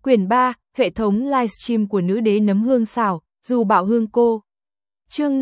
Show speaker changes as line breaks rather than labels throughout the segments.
Quyển 3, hệ thống livestream của nữ đế nấm hương xào, dù bảo hương cô. Chương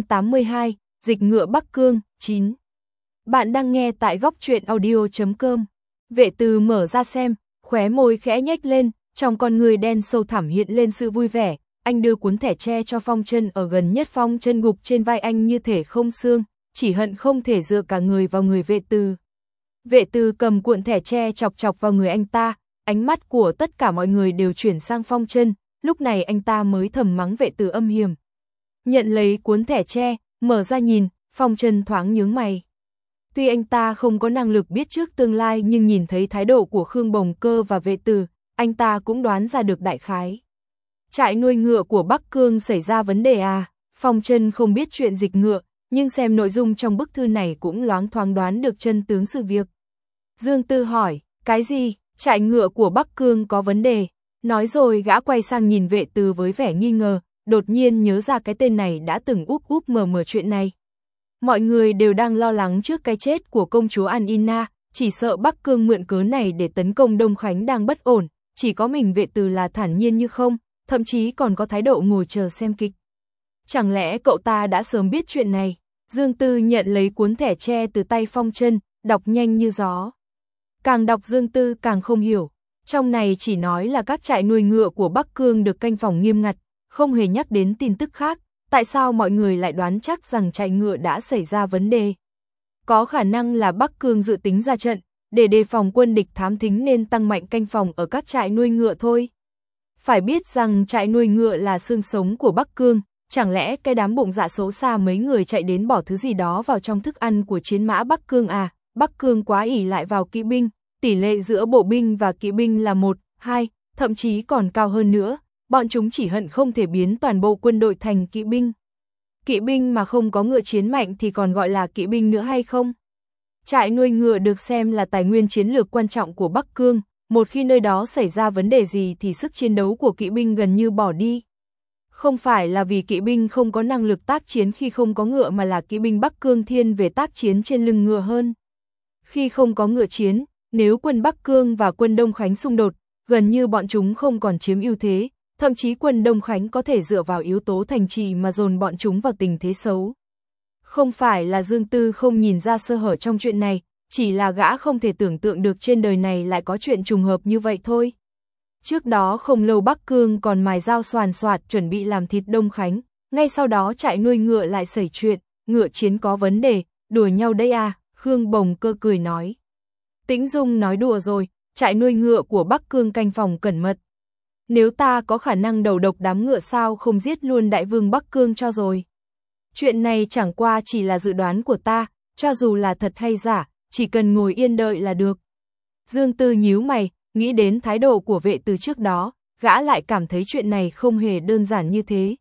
582, dịch ngựa Bắc Cương, 9. Bạn đang nghe tại góc truyện audio.com. Vệ Từ mở ra xem, khóe môi khẽ nhếch lên, trong con người đen sâu thẳm hiện lên sự vui vẻ. Anh đưa cuốn thẻ tre cho Phong Chân ở gần nhất. Phong Chân gục trên vai anh như thể không xương, chỉ hận không thể dựa cả người vào người Vệ Từ. Vệ Từ cầm cuộn thẻ tre chọc chọc vào người anh ta, ánh mắt của tất cả mọi người đều chuyển sang Phong Chân, lúc này anh ta mới thầm mắng Vệ Từ âm hiểm. Nhận lấy cuốn thẻ tre, mở ra nhìn, Phong Chân thoáng nhướng mày. Tuy anh ta không có năng lực biết trước tương lai nhưng nhìn thấy thái độ của Khương Bồng Cơ và Vệ Từ, anh ta cũng đoán ra được đại khái. Trại nuôi ngựa của Bắc Cương xảy ra vấn đề à? Phong Chân không biết chuyện dịch ngựa, nhưng xem nội dung trong bức thư này cũng loáng thoáng đoán được chân tướng sự việc. Dương Tư hỏi, cái gì? Trại ngựa của Bắc Cương có vấn đề? Nói rồi gã quay sang nhìn Vệ Từ với vẻ nghi ngờ, đột nhiên nhớ ra cái tên này đã từng úp mở chuyện này. Mọi người đều đang lo lắng trước cái chết của công chúa An Ina, chỉ sợ Bắc Cương mượn cớ này để tấn công Đông Khánh đang bất ổn, chỉ có mình Vệ Từ là thản nhiên như không, thậm chí còn có thái độ ngồi chờ xem kịch. Chẳng lẽ cậu ta đã sớm biết chuyện này? Dương Tư nhận lấy cuốn thẻ tre từ tay Phong Chân, đọc nhanh như gió. Càng đọc Dương Tư càng không hiểu, trong này chỉ nói là các trại nuôi ngựa của Bắc Cương được canh phòng nghiêm ngặt, không hề nhắc đến tin tức khác, tại sao mọi người lại đoán chắc rằng trại ngựa đã xảy ra vấn đề? Có khả năng là Bắc Cương dự tính ra trận, để đề phòng quân địch thám thính nên tăng mạnh canh phòng ở các trại nuôi ngựa thôi. Phải biết rằng trại nuôi ngựa là xương sống của Bắc Cương, chẳng lẽ cái đám bụng dạ xấu xa mấy người chạy đến bỏ thứ gì đó vào trong thức ăn của chiến mã Bắc Cương à? Bắc Cương quá ỷ lại vào kỵ binh, tỷ lệ giữa bộ binh và kỵ binh là 1, 2, thậm chí còn cao hơn nữa, bọn chúng chỉ hận không thể biến toàn bộ quân đội thành kỵ binh. Kỵ binh mà không có ngựa chiến mạnh thì còn gọi là kỵ binh nữa hay không? Trại nuôi ngựa được xem là tài nguyên chiến lược quan trọng của Bắc Cương, một khi nơi đó xảy ra vấn đề gì thì sức chiến đấu của kỵ binh gần như bỏ đi. Không phải là vì kỵ binh không có năng lực tác chiến khi không có ngựa mà là kỵ binh Bắc Cương thiên về tác chiến trên lưng ngựa hơn. Khi không có ngựa chiến, nếu quân Bắc Cương và quân Đông Khánh xung đột, gần như bọn chúng không còn chiếm ưu thế, thậm chí quân Đông Khánh có thể dựa vào yếu tố thành trì mà dồn bọn chúng vào tình thế xấu. Không phải là Dương Tư không nhìn ra sơ hở trong chuyện này, chỉ là gã không thể tưởng tượng được trên đời này lại có chuyện trùng hợp như vậy thôi. Trước đó không lâu Bắc Cương còn mài dao xoàn xoạt chuẩn bị làm thịt Đông Khánh, ngay sau đó trại nuôi ngựa lại xảy chuyện, ngựa chiến có vấn đề, đùa nhau đây à? Khương Bồng Cơ cười nói. Tĩnh Dung nói đùa rồi, trại nuôi ngựa của Bắc Cương canh phòng cẩn mật. Nếu ta có khả năng đầu độc đám ngựa sao không giết luôn đại vương Bắc Cương cho rồi. Chuyện này chẳng qua chỉ là dự đoán của ta, cho dù là thật hay giả, chỉ cần ngồi yên đợi là được. Dương Tư nhíu mày, nghĩ đến thái độ của Vệ Từ trước đó, gã lại cảm thấy chuyện này không hề đơn giản như thế.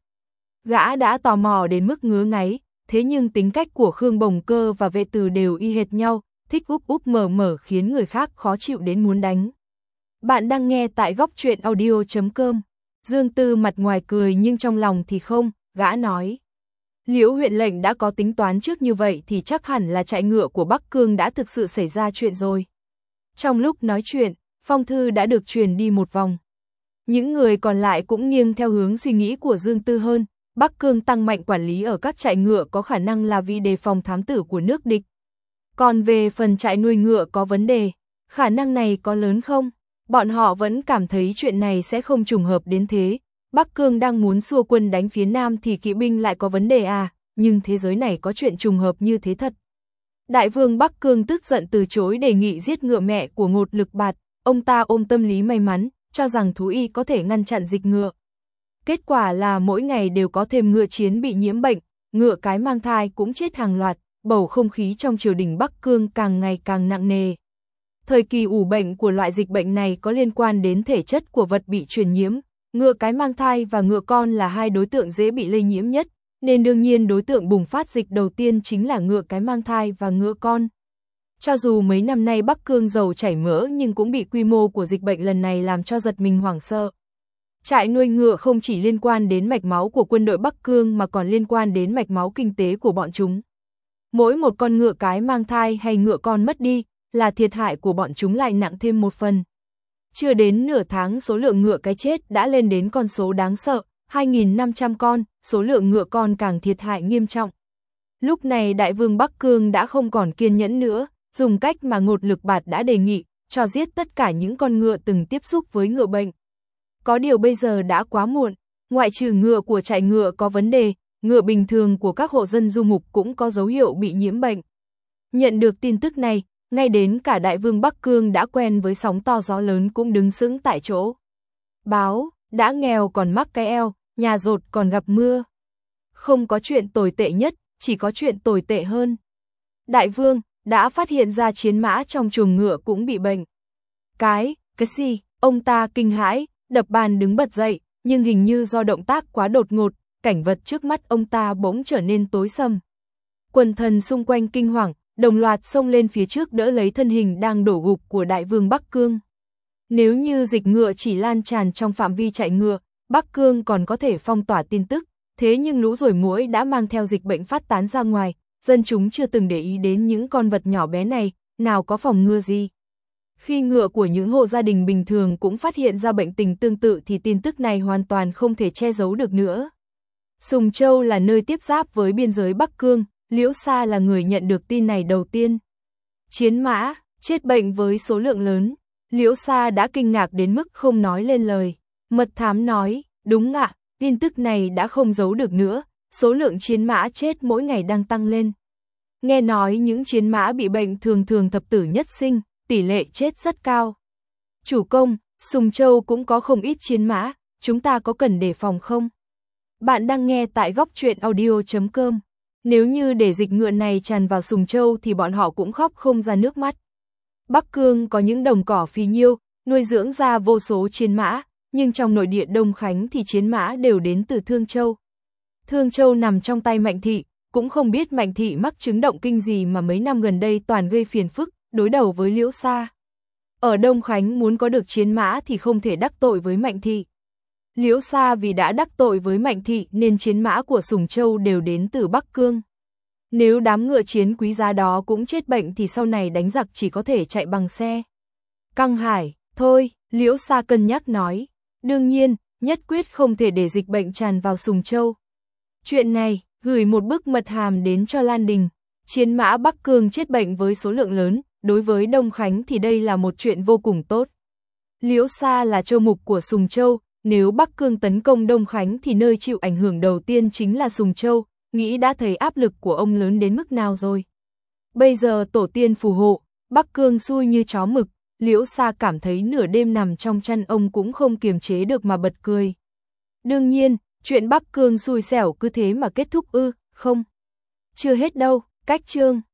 Gã đã tò mò đến mức ngứa ngáy, thế nhưng tính cách của Khương Bồng Cơ và Vệ Từ đều y hệt nhau, thích úp mở khiến người khác khó chịu đến muốn đánh. Bạn đang nghe tại góc truyện audio.com. Dương Tư mặt ngoài cười nhưng trong lòng thì không, gã nói. Liễu huyện lệnh đã có tính toán trước như vậy thì chắc hẳn là trại ngựa của Bắc Cương đã thực sự xảy ra chuyện rồi. Trong lúc nói chuyện, phong thư đã được truyền đi một vòng. Những người còn lại cũng nghiêng theo hướng suy nghĩ của Dương Tư hơn, Bắc Cương tăng mạnh quản lý ở các trại ngựa có khả năng là vì đề phòng thám tử của nước địch. Còn về phần trại nuôi ngựa có vấn đề, khả năng này có lớn không? Bọn họ vẫn cảm thấy chuyện này sẽ không trùng hợp đến thế. Bắc Cương đang muốn xua quân đánh phía Nam thì kỵ binh lại có vấn đề à, nhưng thế giới này có chuyện trùng hợp như thế thật. Đại vương Bắc Cương tức giận từ chối đề nghị giết ngựa mẹ của Ngột Lực Bạt, ông ta ôm tâm lý may mắn, cho rằng thú y có thể ngăn chặn dịch ngựa. Kết quả là mỗi ngày đều có thêm ngựa chiến bị nhiễm bệnh, ngựa cái mang thai cũng chết hàng loạt, bầu không khí trong triều đình Bắc Cương càng ngày càng nặng nề. Thời kỳ ủ bệnh của loại dịch bệnh này có liên quan đến thể chất của vật bị truyền nhiễm, ngựa cái mang thai và ngựa con là hai đối tượng dễ bị lây nhiễm nhất, nên đương nhiên đối tượng bùng phát dịch đầu tiên chính là ngựa cái mang thai và ngựa con. Cho dù mấy năm nay Bắc Cương dầu chảy mỡ nhưng cũng bị quy mô của dịch bệnh lần này làm cho giật mình hoảng sợ. Trại nuôi ngựa không chỉ liên quan đến mạch máu của quân đội Bắc Cương mà còn liên quan đến mạch máu kinh tế của bọn chúng. Mỗi một con ngựa cái mang thai hay ngựa con mất đi, là thiệt hại của bọn chúng lại nặng thêm một phần. Chưa đến nửa tháng số lượng ngựa cái chết đã lên đến con số đáng sợ, 2.500 con, số lượng ngựa con càng thiệt hại nghiêm trọng. Lúc này Đại vương Bắc Cương đã không còn kiên nhẫn nữa, dùng cách mà Ngột Lực Bạt đã đề nghị, cho giết tất cả những con ngựa từng tiếp xúc với ngựa bệnh. Có điều bây giờ đã quá muộn, ngoại trừ ngựa của trại ngựa có vấn đề, ngựa bình thường của các hộ dân du mục cũng có dấu hiệu bị nhiễm bệnh. Nhận được tin tức này, ngay đến cả Đại vương Bắc Cương đã quen với sóng to gió lớn cũng đứng sững tại chỗ. Báo, đã nghèo còn mắc cái eo, nhà dột còn gặp mưa. Không có chuyện tồi tệ nhất, chỉ có chuyện tồi tệ hơn. Đại vương đã phát hiện ra chiến mã trong chuồng ngựa cũng bị bệnh. Cái gì? Ông ta kinh hãi, đập bàn đứng bật dậy, nhưng hình như do động tác quá đột ngột, cảnh vật trước mắt ông ta bỗng trở nên tối sầm. Quần thần xung quanh kinh hoàng, đồng loạt xông lên phía trước đỡ lấy thân hình đang đổ gục của Đại vương Bắc Cương. Nếu như dịch ngựa chỉ lan tràn trong phạm vi trại ngựa, Bắc Cương còn có thể phong tỏa tin tức, thế nhưng lũ ruồi muỗi đã mang theo dịch bệnh phát tán ra ngoài, dân chúng chưa từng để ý đến những con vật nhỏ bé này, nào có phòng ngừa gì. Khi ngựa của những hộ gia đình bình thường cũng phát hiện ra bệnh tình tương tự thì tin tức này hoàn toàn không thể che giấu được nữa. Sùng Châu là nơi tiếp giáp với biên giới Bắc Cương, Liễu Sa là người nhận được tin này đầu tiên. Chiến mã, chết bệnh với số lượng lớn, Liễu Sa đã kinh ngạc đến mức không nói lên lời. Mật thám nói, đúng ạ, tin tức này đã không giấu được nữa, số lượng chiến mã chết mỗi ngày đang tăng lên. Nghe nói những chiến mã bị bệnh thường thường thập tử nhất sinh, tỷ lệ chết rất cao. Chủ công, Sùng Châu cũng có không ít chiến mã, chúng ta có cần đề phòng không? Bạn đang nghe tại góc truyện audio.com. Nếu như để dịch ngựa này tràn vào Sùng Châu thì bọn họ cũng khóc không ra nước mắt. Bắc Cương có những đồng cỏ phì nhiêu, nuôi dưỡng ra vô số chiến mã, nhưng trong nội địa Đông Khánh thì chiến mã đều đến từ Thương Châu. Thương Châu nằm trong tay Mạnh Thị, cũng không biết Mạnh Thị mắc chứng động kinh gì mà mấy năm gần đây toàn gây phiền phức, đối đầu với Liễu Sa. Ở Đông Khánh muốn có được chiến mã thì không thể đắc tội với Mạnh Thị. Liễu Sa vì đã đắc tội với Mạnh Thị nên chiến mã của Sùng Châu đều đến từ Bắc Cương. Nếu đám ngựa chiến quý giá đó cũng chết bệnh thì sau này đánh giặc chỉ có thể chạy bằng xe. Căng Hải, thôi, Liễu Sa cân nhắc nói. Đương nhiên, nhất quyết không thể để dịch bệnh tràn vào Sùng Châu. Chuyện này, gửi một bức mật hàm đến cho Lan Đình. Chiến mã Bắc Cương chết bệnh với số lượng lớn, đối với Đông Khánh thì đây là một chuyện vô cùng tốt. Liễu Sa là châu mục của Sùng Châu, nếu Bắc Cương tấn công Đông Khánh thì nơi chịu ảnh hưởng đầu tiên chính là Sùng Châu, nghĩ đã thấy áp lực của ông lớn đến mức nào rồi. Bây giờ tổ tiên phù hộ, Bắc Cương xui như chó mực, Liễu Sa cảm thấy nửa đêm nằm trong chăn ông cũng không kiềm chế được mà bật cười. Đương nhiên, chuyện Bắc Cương xui xẻo cứ thế mà kết thúc ư, không? Chưa hết đâu, cách chương.